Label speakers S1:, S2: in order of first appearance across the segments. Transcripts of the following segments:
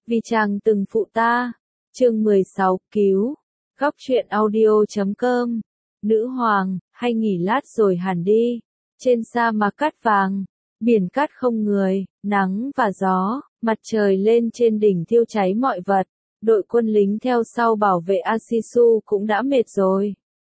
S1: Vì chàng từng phụ ta. Chương 16 cứu. Góc truyện audio.com. Nữ hoàng, hay nghỉ lát rồi hẳn đi. Trên sa mạc cát vàng, biển cát không người, nắng và gió, mặt trời lên trên đỉnh thiêu cháy mọi vật. Đội quân lính theo sau bảo vệ Asisu cũng đã mệt rồi.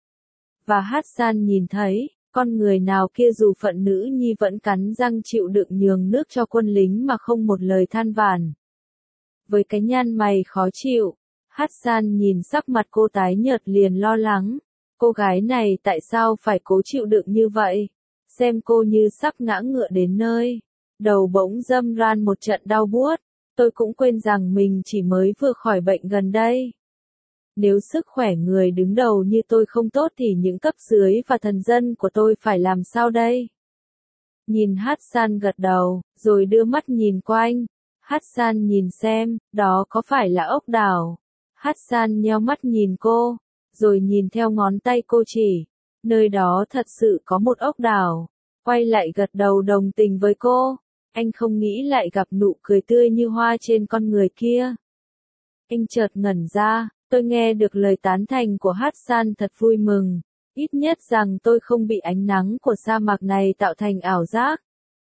S1: Và Hassan nhìn thấy, con người nào kia dù phận nữ nhi vẫn cắn răng chịu đựng nhường nước cho quân lính mà không một lời than vãn. Với cái nhăn mày khó chịu, Hassan nhìn sắc mặt cô tái nhợt liền lo lắng. Cô gái này tại sao phải cố chịu đựng như vậy? Xem cô như sắp ngã ngựa đến nơi. Đầu bỗng dâm ran một trận đau buốt. Tôi cũng quên rằng mình chỉ mới vừa khỏi bệnh gần đây. Nếu sức khỏe người đứng đầu như tôi không tốt thì những cấp dưới và thần dân của tôi phải làm sao đây? Nhìn Hassan gật đầu, rồi đưa mắt nhìn quanh. Hassan nhìn xem, đó có phải là ốc đảo? Hassan nheo mắt nhìn cô, rồi nhìn theo ngón tay cô chỉ. Nơi đó thật sự có một ốc đảo. Quay lại gật đầu đồng tình với cô. Anh không nghĩ lại gặp nụ cười tươi như hoa trên con người kia. Anh chợt ngẩn ra, tôi nghe được lời tán thành của Hassan thật vui mừng. Ít nhất rằng tôi không bị ánh nắng của sa mạc này tạo thành ảo giác.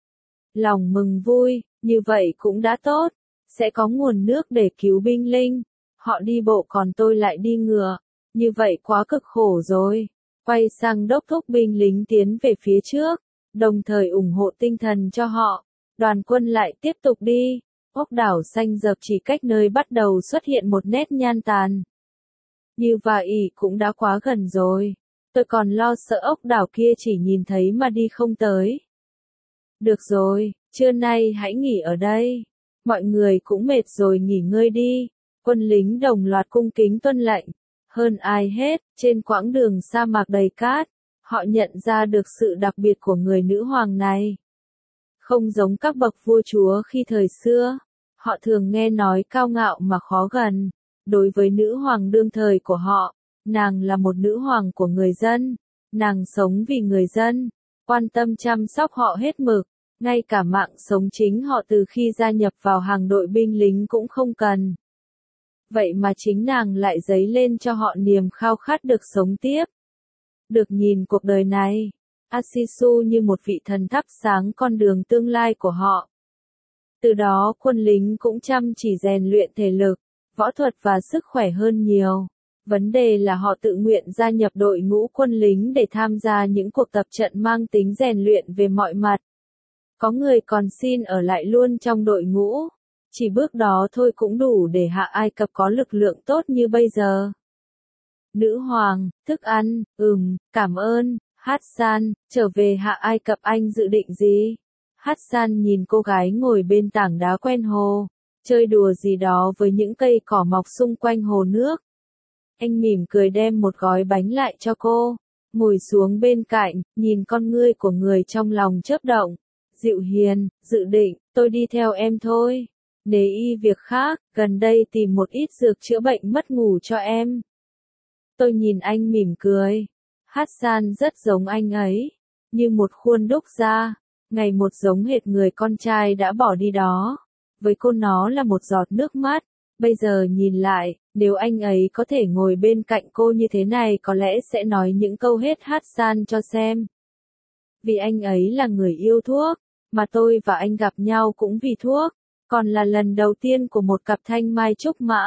S1: Lòng mừng vui, như vậy cũng đã tốt. Sẽ có nguồn nước để cứu binh lính. Họ đi bộ còn tôi lại đi ngựa. Như vậy quá cực khổ rồi. Quay sang đốc thúc binh lính tiến về phía trước, đồng thời ủng hộ tinh thần cho họ. Đoàn quân lại tiếp tục đi. Ốc đảo xanh rợp chỉ cách nơi bắt đầu xuất hiện một nét nhan tàn. Như vậy cũng đã quá gần rồi. Tôi còn lo sợ ốc đảo kia chỉ nhìn thấy mà đi không tới. Được rồi, trưa nay hãy nghỉ ở đây. Mọi người cũng mệt rồi nghỉ ngơi đi. Quân lính đồng loạt cung kính tuân lệnh. Hơn ai hết, trên quãng đường sa mạc đầy cát, họ nhận ra được sự đặc biệt của người nữ hoàng này. Không giống các bậc vua chúa khi thời xưa, họ thường nghe nói cao ngạo mà khó gần. Đối với nữ hoàng đương thời của họ, nàng là một nữ hoàng của người dân, nàng sống vì người dân, quan tâm chăm sóc họ hết mực, ngay cả mạng sống chính họ từ khi gia nhập vào hàng đội binh lính cũng không cần. Vậy mà chính nàng lại dấy lên cho họ niềm khao khát được sống tiếp. Được nhìn cuộc đời này, Asisu như một vị thần thắp sáng con đường tương lai của họ. Từ đó quân lính cũng chăm chỉ rèn luyện thể lực, võ thuật và sức khỏe hơn nhiều. Vấn đề là họ tự nguyện gia nhập đội ngũ quân lính để tham gia những cuộc tập trận mang tính rèn luyện về mọi mặt. Có người còn xin ở lại luôn trong đội ngũ. Chỉ bước đó thôi cũng đủ để Hạ Ai Cập có lực lượng tốt như bây giờ. Nữ hoàng, thức ăn, cảm ơn. Hassan, trở về Hạ Ai Cập anh dự định gì? Hassan nhìn cô gái ngồi bên tảng đá quen hồ, chơi đùa gì đó với những cây cỏ mọc xung quanh hồ nước. Anh mỉm cười đem một gói bánh lại cho cô, ngồi xuống bên cạnh, nhìn con ngươi của người trong lòng chớp động. Dịu hiền, dự định, tôi đi theo em thôi. Nếu y việc khác, gần đây tìm một ít dược chữa bệnh mất ngủ cho em. Tôi nhìn anh mỉm cười. Hassan rất giống anh ấy, như một khuôn đúc ra, ngày một giống hệt người con trai đã bỏ đi đó. Với cô nó là một giọt nước mắt. Bây giờ nhìn lại, nếu anh ấy có thể ngồi bên cạnh cô như thế này có lẽ sẽ nói những câu hết Hassan cho xem. Vì anh ấy là người yêu thuốc, mà tôi và anh gặp nhau cũng vì thuốc. Còn là lần đầu tiên của một cặp thanh mai trúc mã.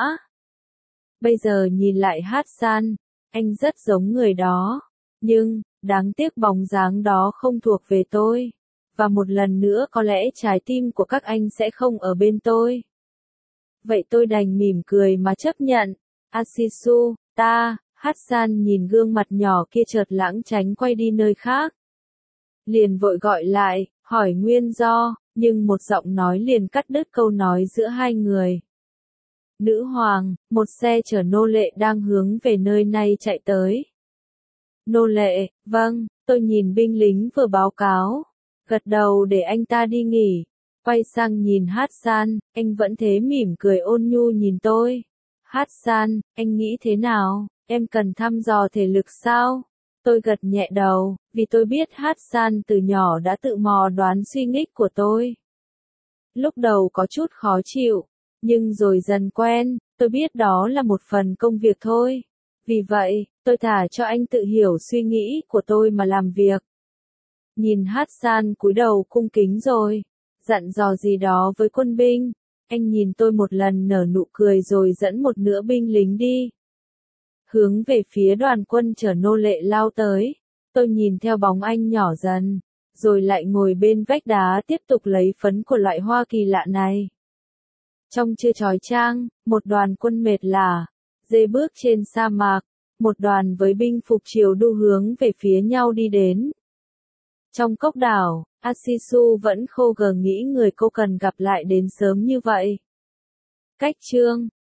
S1: Bây giờ nhìn lại Hassan, anh rất giống người đó. Nhưng, đáng tiếc bóng dáng đó không thuộc về tôi. Và một lần nữa có lẽ trái tim của các anh sẽ không ở bên tôi. Vậy tôi đành mỉm cười mà chấp nhận. Asisu, Hassan nhìn gương mặt nhỏ kia chợt lãng tránh quay đi nơi khác. Liền vội gọi lại, hỏi nguyên do. Nhưng một giọng nói liền cắt đứt câu nói giữa hai người. Nữ hoàng, một xe chở nô lệ đang hướng về nơi này chạy tới. Nô lệ, vâng, tôi nhìn binh lính vừa báo cáo. Gật đầu để anh ta đi nghỉ. Quay sang nhìn Hassan, anh vẫn thế mỉm cười ôn nhu nhìn tôi. Hassan, anh nghĩ thế nào, em cần thăm dò thể lực sao? Tôi gật nhẹ đầu, vì tôi biết Hassan từ nhỏ đã tự mò đoán suy nghĩ của tôi. Lúc đầu có chút khó chịu, Nhưng rồi dần quen, tôi biết đó là một phần công việc thôi. Vì vậy, tôi thả cho anh tự hiểu suy nghĩ của tôi mà làm việc. Nhìn Hassan cúi đầu cung kính rồi, dặn dò gì đó với quân binh. Anh nhìn tôi một lần nở nụ cười rồi dẫn một nửa binh lính đi. Hướng về phía đoàn quân chở nô lệ lao tới. Tôi nhìn theo bóng anh nhỏ dần, rồi lại ngồi bên vách đá tiếp tục lấy phấn của loại hoa kỳ lạ này. Trong trưa chói chang, một đoàn quân mệt lả, dê bước trên sa mạc, một đoàn với binh phục chiều đu hướng về phía nhau đi đến. Trong cốc đảo, Asisu vẫn khô gờ nghĩ người cô cần gặp lại đến sớm như vậy. Cách chương